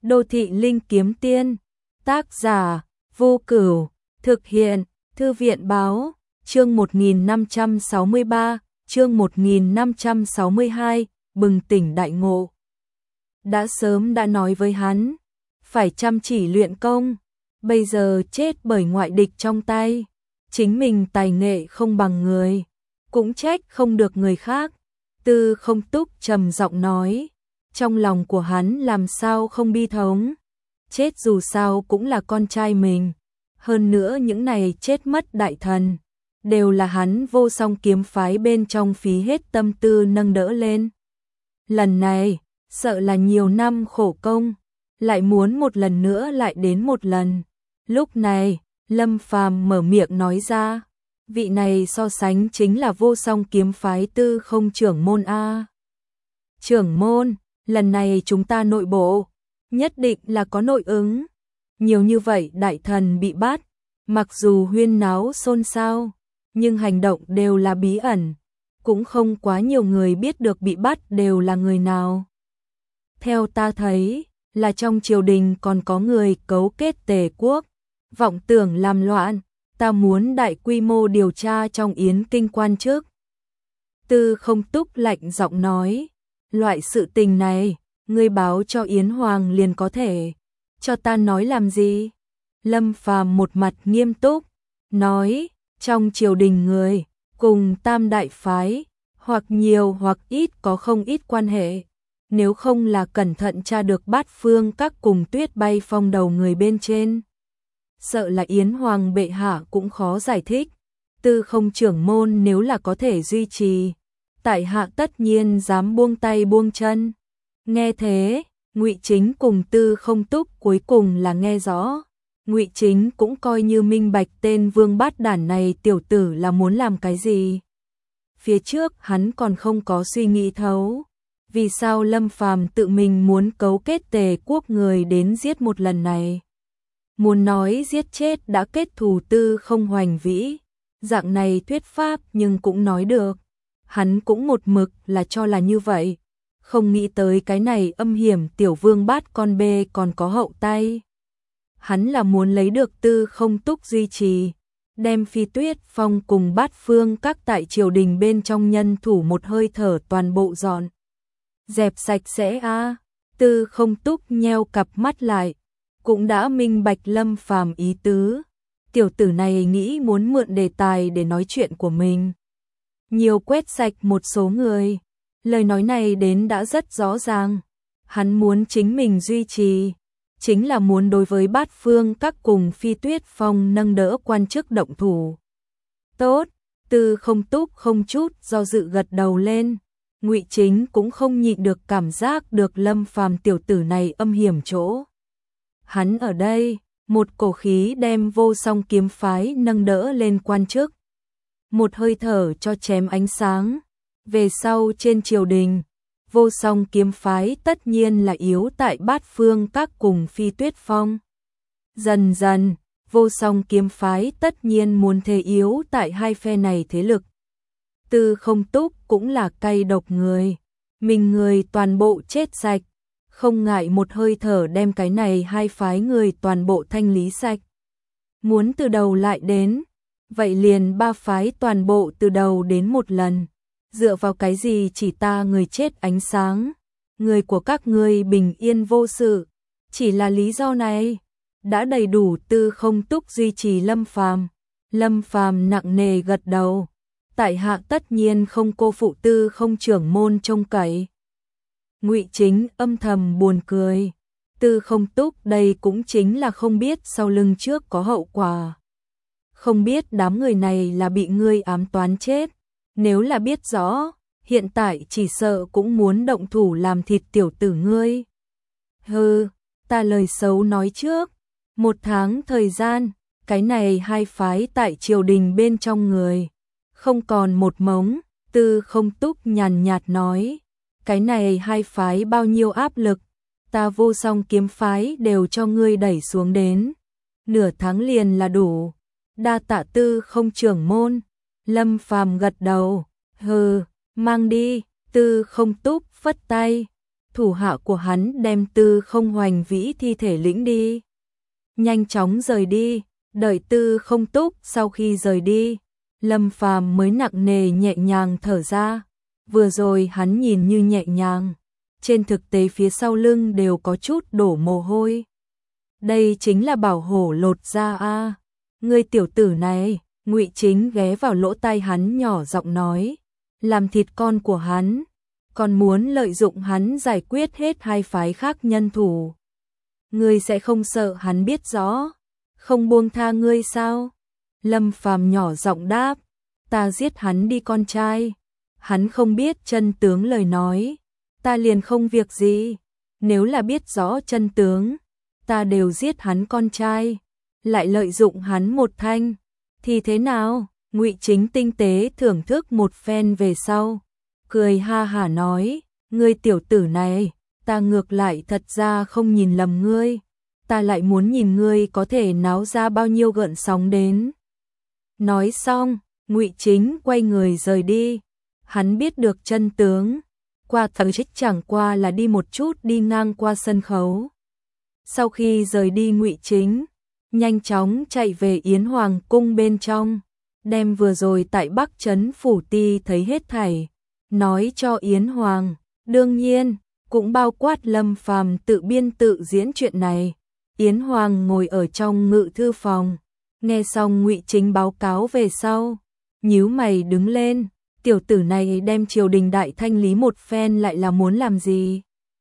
Đô thị linh kiếm tiên, tác giả, Vô Cửu, thực hiện, Thư viện báo, chương 1563, chương 1562, bừng tỉnh đại ngộ. Đã sớm đã nói với hắn, phải chăm chỉ luyện công, bây giờ chết bởi ngoại địch trong tay, chính mình tài nghệ không bằng người, cũng trách không được người khác. Tư Không Túc trầm giọng nói, trong lòng của hắn làm sao không bi thống, chết dù sao cũng là con trai mình, hơn nữa những này chết mất đại thần, đều là hắn Vô Song kiếm phái bên trong phí hết tâm tư nâng đỡ lên. Lần này, sợ là nhiều năm khổ công, lại muốn một lần nữa lại đến một lần. Lúc này, Lâm Phàm mở miệng nói ra, vị này so sánh chính là Vô Song kiếm phái Tư Không trưởng môn a. Trưởng môn, lần này chúng ta nội bộ, nhất định là có nội ứng. Nhiều như vậy đại thần bị bắt, mặc dù huyên náo xôn xao, nhưng hành động đều là bí ẩn, cũng không quá nhiều người biết được bị bắt đều là người nào. Theo ta thấy, là trong triều đình còn có người cấu kết Tề quốc, vọng tưởng làm loạn, ta muốn đại quy mô điều tra trong Yến Kinh quan chức. Tư Không Túc lạnh giọng nói, loại sự tình này, ngươi báo cho Yến Hoàng liền có thể, cho ta nói làm gì? Lâm Phàm một mặt nghiêm túc, nói, trong triều đình người, cùng tam đại phái, hoặc nhiều hoặc ít có không ít quan hệ, nếu không là cẩn thận tra được Bát Phương các cùng Tuyết Bay Phong đầu người bên trên. Sợ là Yến Hoàng bệ hạ cũng khó giải thích, Tư Không trưởng môn nếu là có thể duy trì, tại hạ tất nhiên dám buông tay buông chân. Nghe thế, Ngụy Chính cùng Tư Không Túc cuối cùng là nghe rõ. Ngụy Chính cũng coi như minh bạch tên vương bát đản này tiểu tử là muốn làm cái gì. Phía trước hắn còn không có suy nghĩ thấu, vì sao Lâm Phàm tự mình muốn cấu kết Tề quốc người đến giết một lần này. Muốn nói giết chết đã kết thù Tư Không hoành vĩ, dạng này thuyết pháp nhưng cũng nói được. Hắn cũng một mực là cho là như vậy, không nghĩ tới cái này âm hiểm tiểu vương bát con bê còn có hậu tay. Hắn là muốn lấy được Tư Không Túc duy trì, đem Phi Tuyết Phong cùng Bát Phương các tại triều đình bên trong nhân thủ một hơi thở toàn bộ dọn dẹp sạch sẽ a. Tư Không Túc nheo cặp mắt lại, cũng đã minh bạch Lâm Phàm ý tứ. Tiểu tử này nghĩ muốn mượn đề tài để nói chuyện của mình, nhiều quét sạch một số người. Lời nói này đến đã rất rõ ràng, hắn muốn chính mình duy trì, chính là muốn đối với Bát Phương các cùng Phi Tuyết Phong nâng đỡ quan chức động thủ. Tốt, Tư Không Túc không chút do dự gật đầu lên. Ngụy Chính cũng không nhịn được cảm giác được Lâm Phàm tiểu tử này âm hiểm chỗ. Hắn ở đây, một cổ khí đem Vô Song kiếm phái nâng đỡ lên quan chức, một hơi thở cho chém ánh sáng. Về sau trên triều đình, Vô Song kiếm phái tất nhiên là yếu tại Bát Phương các cùng Phi Tuyết Phong. Dần dần, Vô Song kiếm phái tất nhiên muốn thế yếu tại hai phe này thế lực. Tư Không Túc cũng là cay độc người, mình người toàn bộ chết sạch, không ngại một hơi thở đem cái này hai phái người toàn bộ thanh lý sạch. Muốn từ đầu lại đến, vậy liền ba phái toàn bộ từ đầu đến một lần. Dựa vào cái gì chỉ ta người chết ánh sáng, người của các ngươi bình yên vô sự, chỉ là lý do này đã đầy đủ. Tư Không Túc duy trì Lâm Phàm. Lâm Phàm nặng nề gật đầu, tại hạ tất nhiên không cô phụ Tư Không trưởng môn trông cậy. Ngụy Chính âm thầm buồn cười, Tư Không Túc đây cũng chính là không biết sau lưng trước có hậu quả, không biết đám người này là bị ngươi ám toán chết. Nếu là biết rõ, hiện tại chỉ sợ cũng muốn động thủ làm thịt tiểu tử ngươi. Hừ, ta lời xấu nói trước, 1 tháng thời gian, cái này hai phái tại triều đình bên trong người, không còn một mống. Tư Không Túc nhàn nhạt nói, cái này hai phái bao nhiêu áp lực, ta Vô Song kiếm phái đều cho ngươi đẩy xuống đến, nửa tháng liền là đủ. Đa tạ Tư Không trưởng môn. Lâm Phàm gật đầu, hừ, mang đi. Tư Không Túc phất tay, thủ hạ của hắn đem Tư Không Hoành Vĩ thi thể lĩnh đi. Nhanh chóng rời đi, đợi Tư Không Túc sau khi rời đi, Lâm Phàm mới nặng nề nhẹ nhàng thở ra. Vừa rồi hắn nhìn như nhẹ nhàng, trên thực tế phía sau lưng đều có chút đổ mồ hôi. Đây chính là bảo hổ lột da a. Ngươi tiểu tử này, Ngụy Chính ghé vào lỗ tai hắn nhỏ giọng nói, làm thịt con của hắn, còn muốn lợi dụng hắn giải quyết hết hai phái khác nhân thủ. Ngươi sẽ không sợ hắn biết rõ, không buông tha ngươi sao? Lâm Phàm nhỏ giọng đáp, ta giết hắn đi con trai. Hắn không biết chân tướng lời nói, ta liền không việc gì. Nếu là biết rõ chân tướng, ta đều giết hắn con trai, lại lợi dụng hắn một thanh, thì thế nào? Ngụy Chính tinh tế thưởng thức một phen về sau, cười ha hả nói, ngươi tiểu tử này, ta ngược lại thật ra không nhìn lầm ngươi, ta lại muốn nhìn ngươi có thể náo ra bao nhiêu gợn sóng đến. Nói xong, Ngụy Chính quay người rời đi. Hắn biết được chân tướng, qua thằng trích chẳng qua là đi một chút đi ngang qua sân khấu. Sau khi rời đi Ngụy Chính, nhanh chóng chạy về Yến Hoàng cung bên trong, đem vừa rồi tại Bắc Trấn Phủ Ti thấy hết thảy, nói cho Yến Hoàng, đương nhiên, cũng bao quát Lâm Phàm tự biên tự diễn chuyện này. Yến Hoàng ngồi ở trong ngự thư phòng, nghe xong Ngụy Chính báo cáo về sau, nhíu mày đứng lên, tiểu tử này đem triều đình đại thanh lý một phen lại là muốn làm gì?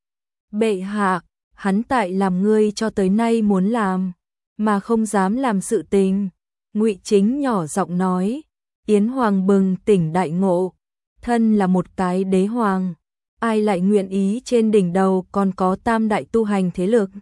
Bệ hạ, hắn tại làm ngươi cho tới nay muốn làm, mà không dám làm sự tình. Ngụy Chính nhỏ giọng nói. Yến Hoàng bừng tỉnh đại ngộ, thân là một cái đế hoàng, ai lại nguyện ý trên đỉnh đầu còn có tam đại tu hành thế lực.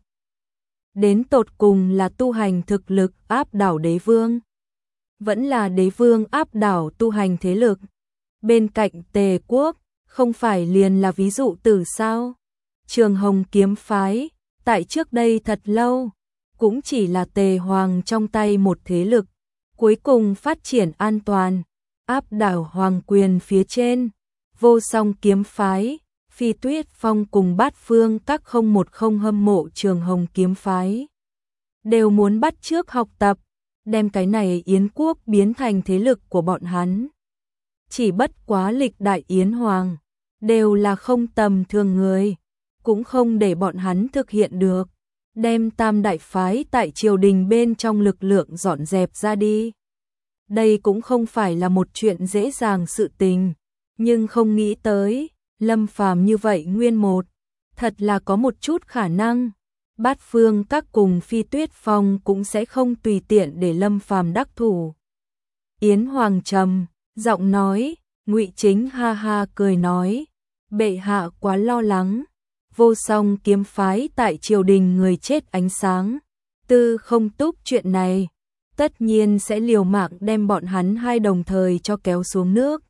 Đến tột cùng là tu hành thực lực áp đảo đế vương, vẫn là đế vương áp đảo tu hành thế lực. Bên cạnh Tề quốc, không phải liền là ví dụ từ sao? Trường Hồng kiếm phái, tại trước đây thật lâu, cũng chỉ là Tề hoàng trong tay một thế lực, cuối cùng phát triển an toàn, áp đảo hoàng quyền phía trên. Vô Song kiếm phái, Phi Tuyết Phong cùng Bát Phương các 010 hâm mộ Trường Hồng kiếm phái, đều muốn bắt chước học tập, đem cái này Yến quốc biến thành thế lực của bọn hắn. Chỉ bất quá lịch đại Yến Hoàng, đều là không tầm thường người, cũng không để bọn hắn thực hiện được, đem tam đại phái tại triều đình bên trong lực lượng dọn dẹp ra đi. Đây cũng không phải là một chuyện dễ dàng sự tình, nhưng không nghĩ tới, Lâm Phàm như vậy nguyên một, thật là có một chút khả năng. Bát Phương các cùng Phi Tuyết Phong cũng sẽ không tùy tiện để Lâm Phàm đắc thủ. Yến Hoàng trầm giọng nói, Ngụy Chính ha ha cười nói, bệ hạ quá lo lắng, Vô Song kiếm phái tại triều đình người chết ánh sáng, Tư Không Túc chuyện này, tất nhiên sẽ liều mạng đem bọn hắn hai đồng thời cho kéo xuống nước.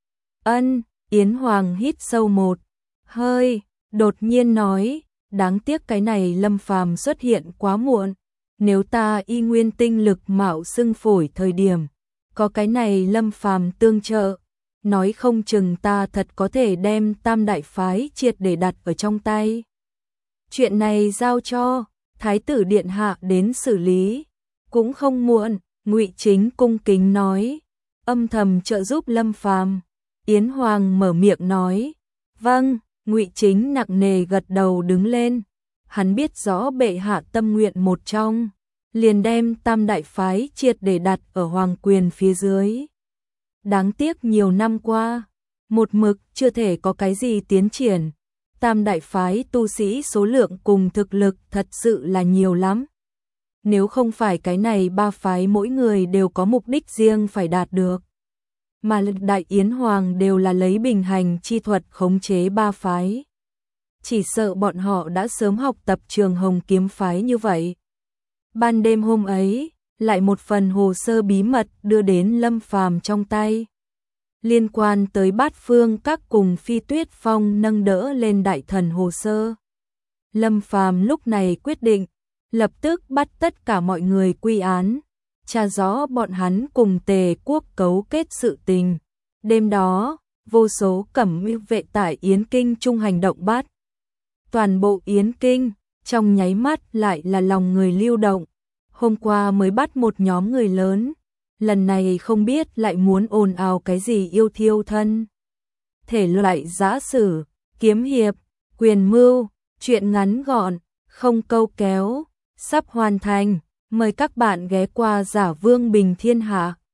Ân, Yến Hoàng hít sâu một hơi, đột nhiên nói, đáng tiếc cái này Lâm Phàm xuất hiện quá muộn, nếu ta y nguyên tinh lực mạo xưng phổi thời điểm, có cái này Lâm Phàm tương trợ, nói không chừng ta thật có thể đem tam đại phái triệt để đặt ở trong tay. Chuyện này giao cho Thái tử Điện Hạ đến xử lý, cũng không muộn. Ngụy Chính cung kính nói, âm thầm trợ giúp Lâm Phàm. Yến Hoàng mở miệng nói, vâng. Ngụy Chính nặng nề gật đầu đứng lên, hắn biết rõ bệ hạ tâm nguyện một trong, liền đem tam đại phái triệt để đặt ở hoàng quyền phía dưới. Đáng tiếc nhiều năm qua, một mực chưa thể có cái gì tiến triển, tam đại phái tu sĩ số lượng cùng thực lực thật sự là nhiều lắm. Nếu không phải cái này ba phái mỗi người đều có mục đích riêng phải đạt được, mà đại Yến Hoàng đều là lấy bình hành chi thuật khống chế ba phái, chỉ sợ bọn họ đã sớm học tập Trường Hồng kiếm phái như vậy. Ban đêm hôm ấy, lại một phần hồ sơ bí mật đưa đến Lâm Phàm trong tay, liên quan tới Bát Phương các cùng Phi Tuyết Phong nâng đỡ lên đại thần hồ sơ. Lâm Phàm lúc này quyết định, lập tức bắt tất cả mọi người quy án, tra rõ bọn hắn cùng Tề quốc cấu kết sự tình. Đêm đó, vô số cẩm vệ tại Yến Kinh Trung hành động bắt Toàn bộ Yến Kinh, trong nháy mắt lại là lòng người lưu động. Hôm qua mới bắt một nhóm người lớn, lần này không biết lại muốn ồn ào cái gì yêu thiêu thân. Thể loại giã sử, kiếm hiệp, quyền mưu, truyện ngắn gọn, không câu kéo, sắp hoàn thành. Mời các bạn ghé qua Giả Vương Bình Thiên Hạ.